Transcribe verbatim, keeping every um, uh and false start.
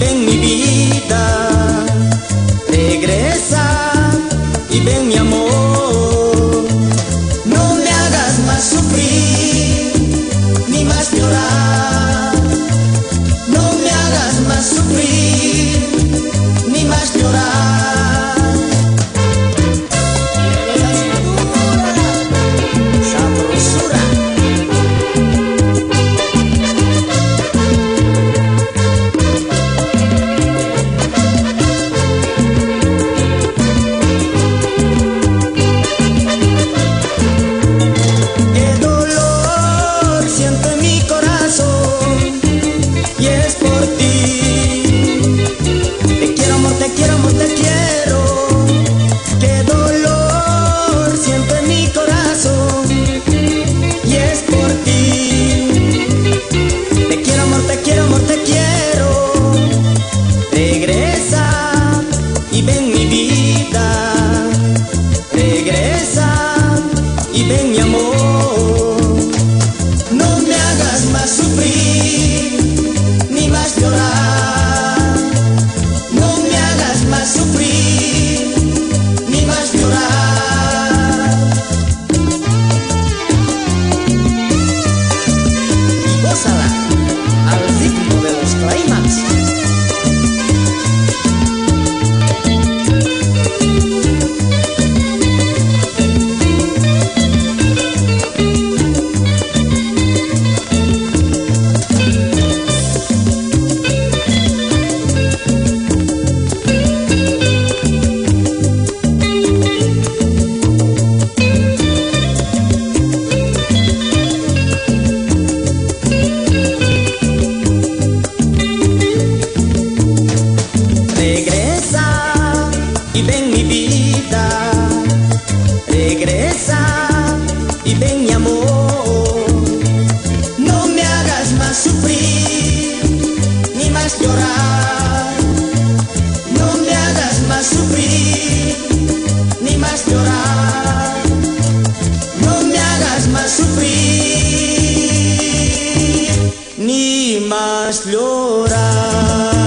ven mi vida, regresa y ven mi amor. No me hagas más sufrir, ni más llorar. No me hagas más sufrir, ni más llorar. Y ven mi vida, regresa y ven mi amor. No me hagas más sufrir, ni más llorar. No me hagas más sufrir, ni más llorar. Y gózala al ritmo de los clímax. Y ven mi vida, regresa y ven mi amor. No me hagas más sufrir, ni más llorar. No me hagas más sufrir, ni más llorar. No me hagas más sufrir, ni más llorar.